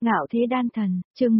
Ngạo thế đan thần, chương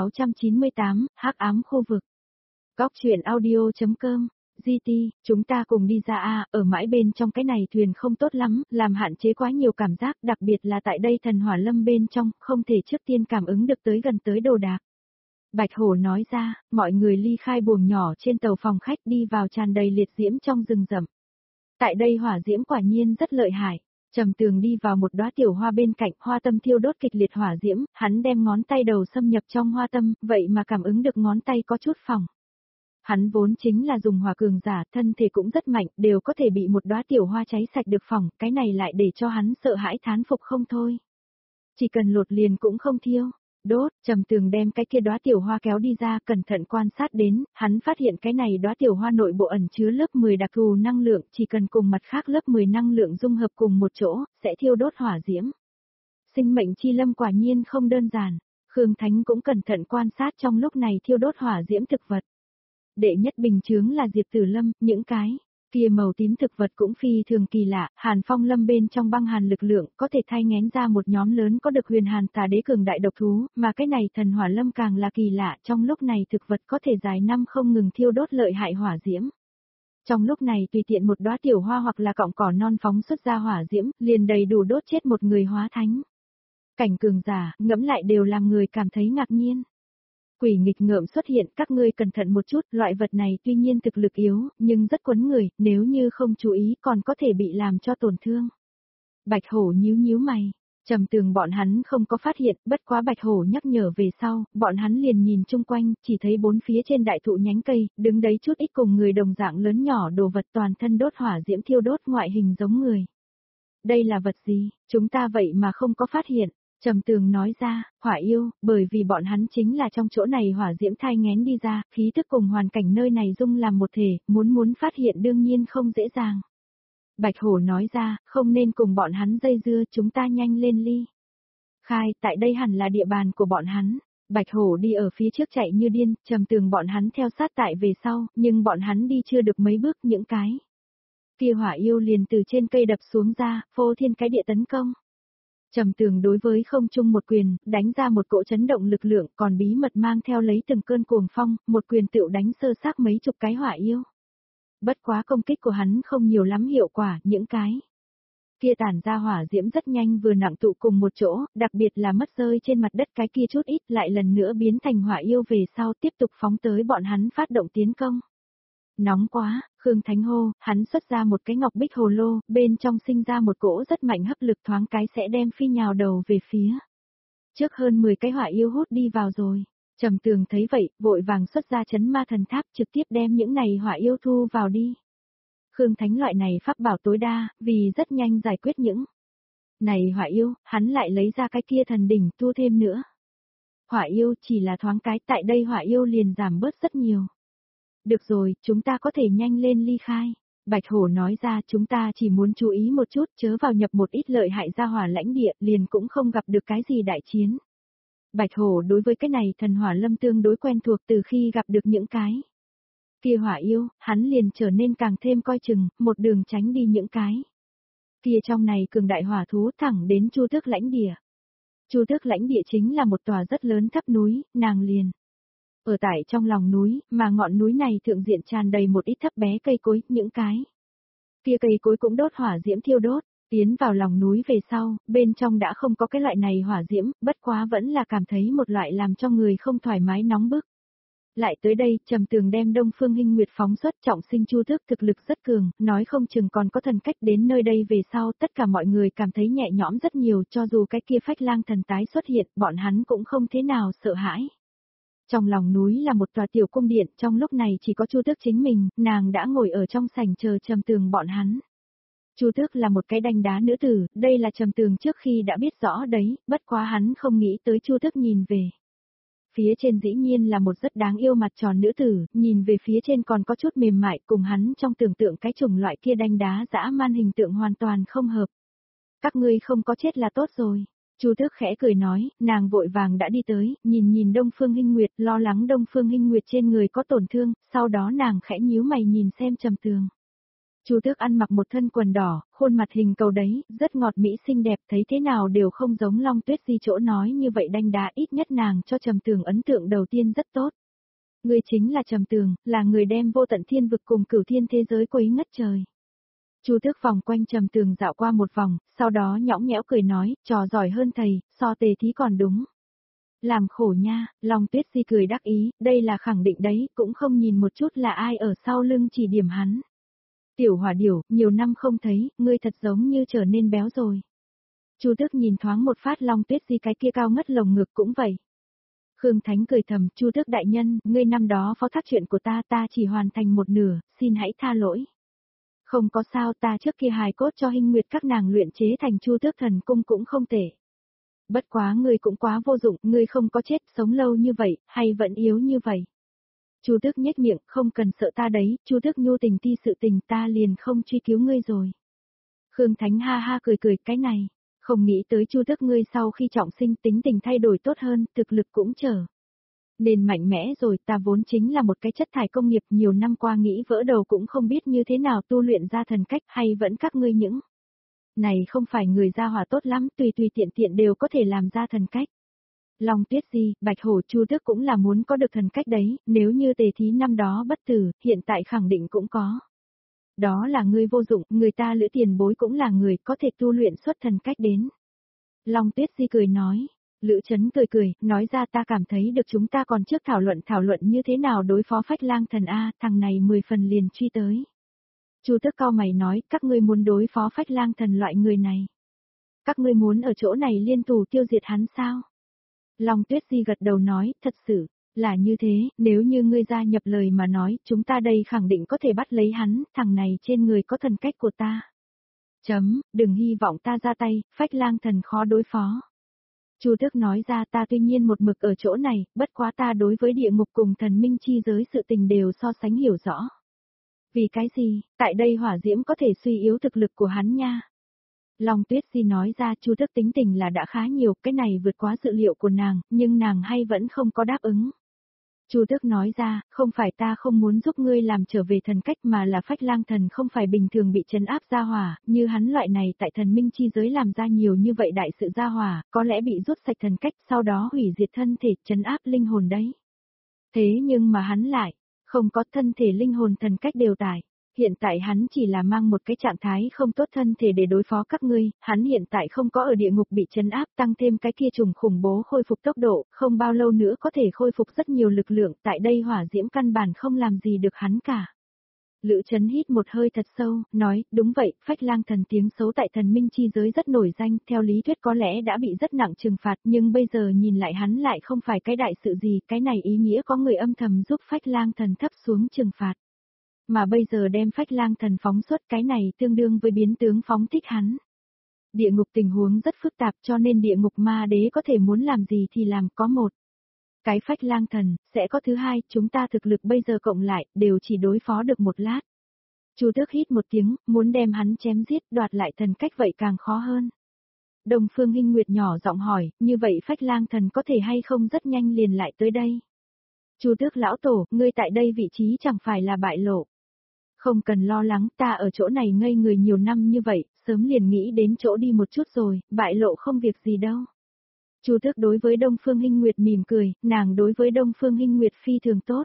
1698, hắc ám khu vực. Góc truyện audio.com, GT, chúng ta cùng đi ra ở mãi bên trong cái này thuyền không tốt lắm, làm hạn chế quá nhiều cảm giác, đặc biệt là tại đây thần hỏa lâm bên trong, không thể trước tiên cảm ứng được tới gần tới đồ đạc. Bạch Hổ nói ra, mọi người ly khai buồng nhỏ trên tàu phòng khách đi vào tràn đầy liệt diễm trong rừng rậm. Tại đây hỏa diễm quả nhiên rất lợi hại. Trầm Tường đi vào một đóa tiểu hoa bên cạnh, hoa tâm thiêu đốt kịch liệt hỏa diễm, hắn đem ngón tay đầu xâm nhập trong hoa tâm, vậy mà cảm ứng được ngón tay có chút phỏng. Hắn vốn chính là dùng hỏa cường giả, thân thể cũng rất mạnh, đều có thể bị một đóa tiểu hoa cháy sạch được phỏng, cái này lại để cho hắn sợ hãi thán phục không thôi. Chỉ cần lột liền cũng không thiêu. Đốt, Trầm Tường đem cái kia đóa tiểu hoa kéo đi ra, cẩn thận quan sát đến, hắn phát hiện cái này đóa tiểu hoa nội bộ ẩn chứa lớp 10 đặc thù năng lượng, chỉ cần cùng mặt khác lớp 10 năng lượng dung hợp cùng một chỗ, sẽ thiêu đốt hỏa diễm. Sinh mệnh chi lâm quả nhiên không đơn giản, Khương Thánh cũng cẩn thận quan sát trong lúc này thiêu đốt hỏa diễm thực vật. Đệ nhất bình chướng là Diệp Tử Lâm, những cái kia màu tím thực vật cũng phi thường kỳ lạ, Hàn Phong Lâm bên trong băng hàn lực lượng có thể thay ngén ra một nhóm lớn có được huyền hàn tà đế cường đại độc thú, mà cái này thần hỏa lâm càng là kỳ lạ, trong lúc này thực vật có thể dài năm không ngừng thiêu đốt lợi hại hỏa diễm. Trong lúc này tùy tiện một đóa tiểu hoa hoặc là cọng cỏ non phóng xuất ra hỏa diễm, liền đầy đủ đốt chết một người hóa thánh. Cảnh cường giả, ngẫm lại đều làm người cảm thấy ngạc nhiên. Quỷ nghịch ngợm xuất hiện, các ngươi cẩn thận một chút, loại vật này tuy nhiên thực lực yếu, nhưng rất quấn người, nếu như không chú ý còn có thể bị làm cho tổn thương. Bạch Hổ nhíu mày, Trầm Tường bọn hắn không có phát hiện, bất quá Bạch Hổ nhắc nhở về sau, bọn hắn liền nhìn chung quanh, chỉ thấy bốn phía trên đại thụ nhánh cây, đứng đấy chút ít cùng người đồng dạng lớn nhỏ đồ vật toàn thân đốt hỏa diễm thiêu đốt ngoại hình giống người. Đây là vật gì, chúng ta vậy mà không có phát hiện. Trầm Tường nói ra, hỏa yêu, bởi vì bọn hắn chính là trong chỗ này hỏa diễm thai ngén đi ra, khí thức cùng hoàn cảnh nơi này dung làm một thể, muốn phát hiện đương nhiên không dễ dàng. Bạch Hổ nói ra, không nên cùng bọn hắn dây dưa, chúng ta nhanh lên ly. Khai, tại đây hẳn là địa bàn của bọn hắn. Bạch Hổ đi ở phía trước chạy như điên, Trầm Tường bọn hắn theo sát tại về sau, nhưng bọn hắn đi chưa được mấy bước những cái. Kia hỏa yêu liền từ trên cây đập xuống ra, phô thiên cái địa tấn công. Trầm Tường đối với không trung một quyền, đánh ra một cỗ chấn động lực lượng, còn bí mật mang theo lấy từng cơn cuồng phong, một quyền tựu đánh sơ xác mấy chục cái hỏa yêu. Bất quá công kích của hắn không nhiều lắm hiệu quả, những cái kia tản ra hỏa diễm rất nhanh vừa nặng tụ cùng một chỗ, đặc biệt là mất rơi trên mặt đất cái kia chút ít lại lần nữa biến thành hỏa yêu về sau tiếp tục phóng tới bọn hắn phát động tiến công. Nóng quá, Khương Thánh hô, hắn xuất ra một cái ngọc bích hồ lô, bên trong sinh ra một cỗ rất mạnh hấp lực thoáng cái sẽ đem phi nhào đầu về phía. Trước hơn 10 cái hỏa yêu hút đi vào rồi. Trầm Tường thấy vậy, vội vàng xuất ra chấn ma thần tháp trực tiếp đem những này hỏa yêu thu vào đi. Khương Thánh loại này pháp bảo tối đa, vì rất nhanh giải quyết những này hỏa yêu, hắn lại lấy ra cái kia thần đỉnh tu thêm nữa. Hỏa yêu chỉ là thoáng cái, tại đây hỏa yêu liền giảm bớt rất nhiều. Được rồi, chúng ta có thể nhanh lên ly khai. Bạch Hổ nói ra chúng ta chỉ muốn chú ý một chút chớ vào nhập một ít lợi hại ra hỏa lãnh địa liền cũng không gặp được cái gì đại chiến. Bạch Hổ đối với cái này thần hỏa lâm tương đối quen thuộc từ khi gặp được những cái kia hỏa yêu, hắn liền trở nên càng thêm coi chừng, một đường tránh đi những cái kia trong này cường đại hỏa thú thẳng đến Chu Tước lãnh địa. Chu Tước lãnh địa chính là một tòa rất lớn tháp núi, nàng liền ở tại trong lòng núi, mà ngọn núi này thượng diện tràn đầy một ít thấp bé cây cối, những cái kia cây cối cũng đốt hỏa diễm thiêu đốt, tiến vào lòng núi về sau, bên trong đã không có cái loại này hỏa diễm, bất quá vẫn là cảm thấy một loại làm cho người không thoải mái nóng bức. Lại tới đây, Trầm Tường đem Đông Phương Hinh Nguyệt phóng xuất trọng sinh Chu Tước thực lực rất cường, nói không chừng còn có thần cách đến nơi đây về sau, tất cả mọi người cảm thấy nhẹ nhõm rất nhiều, cho dù cái kia phách lang thần tái xuất hiện, bọn hắn cũng không thế nào sợ hãi. Trong lòng núi là một tòa tiểu cung điện, trong lúc này chỉ có Chu Tước chính mình, nàng đã ngồi ở trong sảnh chờ Trầm Tường bọn hắn. Chu Tước là một cái đanh đá nữ tử, đây là Trầm Tường trước khi đã biết rõ đấy, bất quá hắn không nghĩ tới Chu Tước nhìn về. Phía trên dĩ nhiên là một rất đáng yêu mặt tròn nữ tử, nhìn về phía trên còn có chút mềm mại cùng hắn trong tưởng tượng cái chủng loại kia đanh đá dã man hình tượng hoàn toàn không hợp. Các ngươi không có chết là tốt rồi. Chu Tước khẽ cười nói, nàng vội vàng đã đi tới, nhìn Đông Phương Hinh Nguyệt, lo lắng Đông Phương Hinh Nguyệt trên người có tổn thương, sau đó nàng khẽ nhíu mày nhìn xem Trầm Tường. Chu Tước ăn mặc một thân quần đỏ, khuôn mặt hình cầu đấy, rất ngọt mỹ xinh đẹp, thấy thế nào đều không giống Long Tuyết Di chỗ nói như vậy đanh đá, ít nhất nàng cho Trầm Tường ấn tượng đầu tiên rất tốt. Ngươi chính là Trầm Tường, là người đem vô tận thiên vực cùng cửu thiên thế giới quấy ngất trời. Chu Tước vòng quanh Trầm Tường dạo qua một vòng, sau đó nhõng nhẽo cười nói, trò giỏi hơn thầy, so Tề thí còn đúng. Làm khổ nha, Long Tuyết Di cười đắc ý, đây là khẳng định đấy, cũng không nhìn một chút là ai ở sau lưng chỉ điểm hắn. Tiểu Hỏa Điểu, nhiều năm không thấy, ngươi thật giống như trở nên béo rồi. Chu Tước nhìn thoáng một phát Long Tuyết Di cái kia cao ngất lồng ngực cũng vậy. Khương Thánh cười thầm, Chu Tước đại nhân, ngươi năm đó phó thác chuyện của ta chỉ hoàn thành một nửa, xin hãy tha lỗi. Không có sao, ta trước kia hài cốt cho Hinh Nguyệt các nàng luyện chế thành Chu Tước thần cung cũng không tệ. Bất quá ngươi cũng quá vô dụng, ngươi không có chết, sống lâu như vậy, hay vẫn yếu như vậy. Chu Tước nhếch miệng, không cần sợ ta đấy, Chu Tước nhu tình ti sự tình ta liền không truy cứu ngươi rồi. Khương Thánh ha ha cười cười, cái này, không nghĩ tới Chu Tước ngươi sau khi trọng sinh tính tình thay đổi tốt hơn, thực lực cũng trở nên mạnh mẽ rồi, ta vốn chính là một cái chất thải công nghiệp, nhiều năm qua nghĩ vỡ đầu cũng không biết như thế nào tu luyện ra thần cách, hay vẫn các ngươi những này không phải người gia hỏa tốt lắm, tùy tùy tiện tiện đều có thể làm ra thần cách. Long Tuyết Di, Bạch Hổ Chu Tước cũng là muốn có được thần cách đấy, nếu như Tề thí năm đó bất tử, hiện tại khẳng định cũng có. Đó là ngươi vô dụng, người ta Lữ tiền bối cũng là người có thể tu luyện xuất thần cách đến. Long Tuyết Di cười nói, Lữ Chấn cười, nói ra ta cảm thấy được chúng ta còn trước thảo luận như thế nào đối phó Phách Lang thần A, thằng này 10 phần liền truy tới. Chu Tước cau mày nói, các ngươi muốn đối phó Phách Lang thần loại người này. Các ngươi muốn ở chỗ này liên thủ tiêu diệt hắn sao? Long Tuyết Di gật đầu nói, thật sự, là như thế, nếu như ngươi gia nhập lời mà nói, chúng ta đây khẳng định có thể bắt lấy hắn, thằng này trên người có thần cách của ta. Đừng hy vọng ta ra tay, Phách Lang thần khó đối phó. Chu Tước nói ra ta tuy nhiên một mực ở chỗ này, bất quá ta đối với địa ngục cùng thần minh chi giới sự tình đều so sánh hiểu rõ. Vì cái gì, tại đây hỏa diễm có thể suy yếu thực lực của hắn nha. Long Tuyết Di nói ra Chu Tước tính tình là đã khá nhiều, cái này vượt quá dự liệu của nàng, nhưng nàng hay vẫn không có đáp ứng. Chu Tước nói ra, không phải ta không muốn giúp ngươi làm trở về thần cách mà là Phách Lang thần không phải bình thường bị trấn áp ra hỏa, như hắn loại này tại thần minh chi giới làm ra nhiều như vậy đại sự ra hỏa, có lẽ bị rút sạch thần cách sau đó hủy diệt thân thể trấn áp linh hồn đấy. Thế nhưng mà hắn lại, không có thân thể linh hồn thần cách đều tại. Hiện tại hắn chỉ là mang một cái trạng thái không tốt thân thể để đối phó các ngươi, hắn hiện tại không có ở địa ngục bị trấn áp tăng thêm cái kia trùng khủng bố khôi phục tốc độ, không bao lâu nữa có thể khôi phục rất nhiều lực lượng, tại đây hỏa diễm căn bản không làm gì được hắn cả. Lữ Chấn hít một hơi thật sâu, nói, đúng vậy, Phách Lang thần tiếng xấu tại thần minh chi giới rất nổi danh, theo lý thuyết có lẽ đã bị rất nặng trừng phạt, nhưng bây giờ nhìn lại hắn lại không phải cái đại sự gì, cái này ý nghĩa có người âm thầm giúp Phách Lang thần thấp xuống trừng phạt. Mà bây giờ đem Phách Lang thần phóng xuất cái này tương đương với biến tướng phóng thích hắn. Địa ngục tình huống rất phức tạp cho nên địa ngục ma đế có thể muốn làm gì thì làm, có một cái Phách Lang thần, sẽ có thứ hai, chúng ta thực lực bây giờ cộng lại, đều chỉ đối phó được một lát. Chu Tước hít một tiếng, muốn đem hắn chém giết, đoạt lại thần cách vậy càng khó hơn. Đông Phương Hinh Nguyệt nhỏ giọng hỏi, như vậy Phách Lang thần có thể hay không rất nhanh liền lại tới đây? Chu Tước lão tổ, ngươi tại đây vị trí chẳng phải là bại lộ. Không cần lo lắng, ta ở chỗ này ngây người nhiều năm như vậy, sớm liền nghĩ đến chỗ đi một chút rồi, bại lộ không việc gì đâu. Chu Tước đối với Đông Phương Hinh Nguyệt mỉm cười, nàng đối với Đông Phương Hinh Nguyệt phi thường tốt.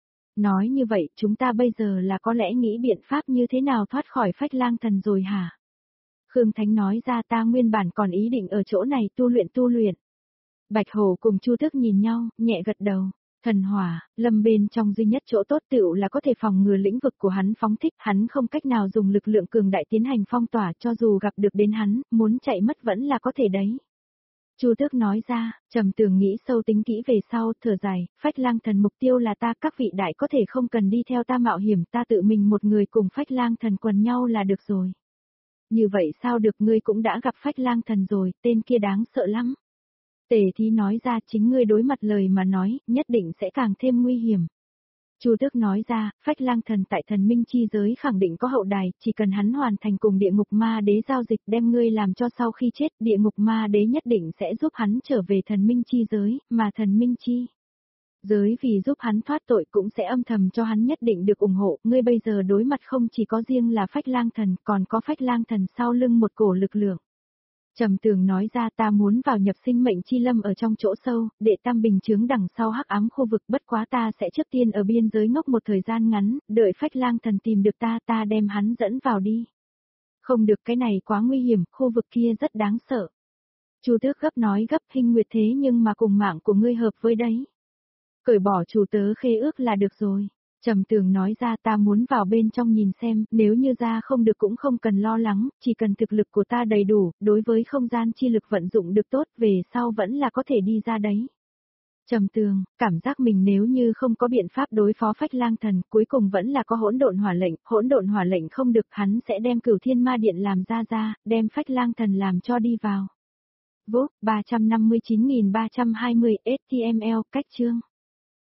Nói như vậy, chúng ta bây giờ là có lẽ nghĩ biện pháp như thế nào thoát khỏi Phách Lang thần rồi hả? Khương Thánh nói ra ta nguyên bản còn ý định ở chỗ này tu luyện. Bạch Hổ cùng Chu Tước nhìn nhau, nhẹ gật đầu. Thần hỏa, lâm bên trong duy nhất chỗ tốt tựu là có thể phòng ngừa lĩnh vực của hắn phóng thích, hắn không cách nào dùng lực lượng cường đại tiến hành phong tỏa cho dù gặp được đến hắn, muốn chạy mất vẫn là có thể đấy. Chu Tước nói ra, Trầm Tường nghĩ sâu tính kỹ về sau, thở dài, Phách Lang thần mục tiêu là ta, các vị đại có thể không cần đi theo ta mạo hiểm, ta tự mình một người cùng Phách Lang thần quần nhau là được rồi. Như vậy sao được, ngươi cũng đã gặp Phách Lang thần rồi, tên kia đáng sợ lắm. Tề thí nói ra, chính ngươi đối mặt lời mà nói, nhất định sẽ càng thêm nguy hiểm. Chu Tước nói ra, Phách Lang thần tại thần minh chi giới khẳng định có hậu đài, chỉ cần hắn hoàn thành cùng địa ngục ma đế giao dịch đem ngươi làm cho sau khi chết, địa ngục ma đế nhất định sẽ giúp hắn trở về thần minh chi giới, mà thần minh chi Giới vì giúp hắn thoát tội cũng sẽ âm thầm cho hắn nhất định được ủng hộ, ngươi bây giờ đối mặt không chỉ có riêng là Phách Lang Thần, còn có Phách Lang Thần sau lưng một cổ lực lượng. Trầm Tường nói ra ta muốn vào nhập sinh mệnh chi lâm ở trong chỗ sâu, để tam bình chướng đằng sau hắc ám khu vực, bất quá ta sẽ trước tiên ở biên giới ngốc một thời gian ngắn, đợi Phách Lang Thần tìm được ta đem hắn dẫn vào đi. Không được, cái này quá nguy hiểm, khu vực kia rất đáng sợ. Chu Tước gấp nói gấp, Hinh Nguyệt thế nhưng mà cùng mạng của ngươi hợp với đấy. Cởi bỏ chủ tớ khê ước là được rồi. Trầm Tường nói ra ta muốn vào bên trong nhìn xem, nếu như ra không được cũng không cần lo lắng, chỉ cần thực lực của ta đầy đủ, đối với không gian chi lực vận dụng được tốt, về sau vẫn là có thể đi ra đấy. Trầm Tường, cảm giác mình nếu như không có biện pháp đối phó Phách Lang Thần, cuối cùng vẫn là có hỗn độn hỏa lệnh không được, hắn sẽ đem Cửu Thiên Ma Điện làm ra, đem Phách Lang Thần làm cho đi vào. Vô, 359.320 HTML, cách chương.